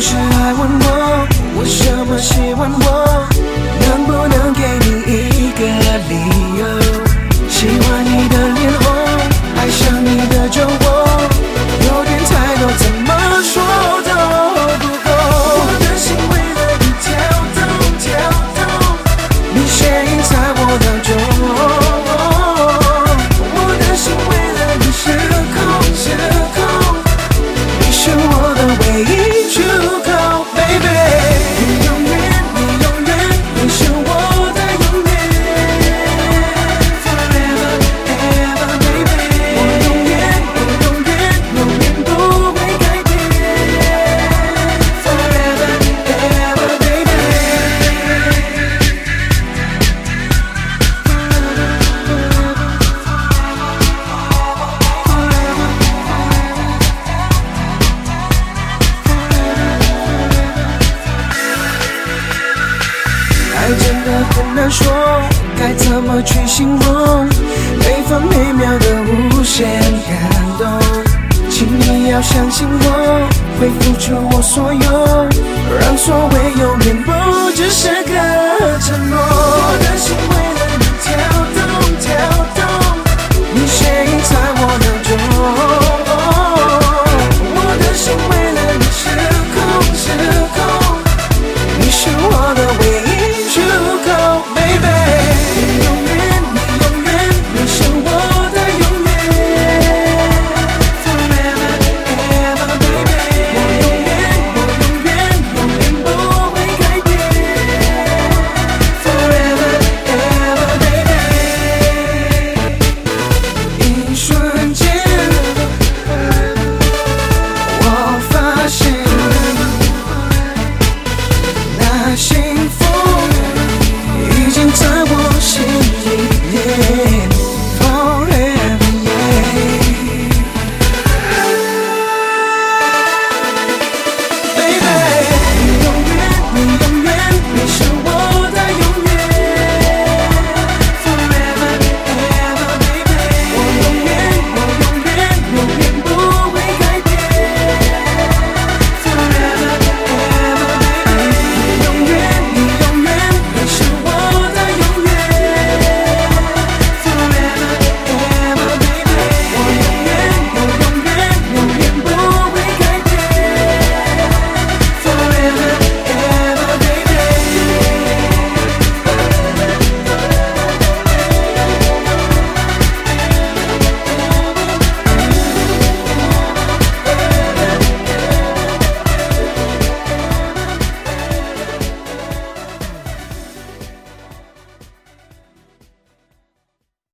是爱问我为什么喜欢我，能不能给你一个理由？喜欢你的脸红，爱上你的酒窝，有点太多，怎么说都不够。我的心为了你跳动跳动，你却隐在我脑中。我的心为了你失控失控，你是我的唯一出口 ，baby。你永远，你永远，你是我的永远。Forever ever baby， 我永远，我永远，永远不会改变。Forever ever baby。爱真的很难说，该怎么去形容？每分每秒的无限感动，请你要相信我，会付出我所有，让所谓永远不只是个承诺。我的心为了你跳动跳动。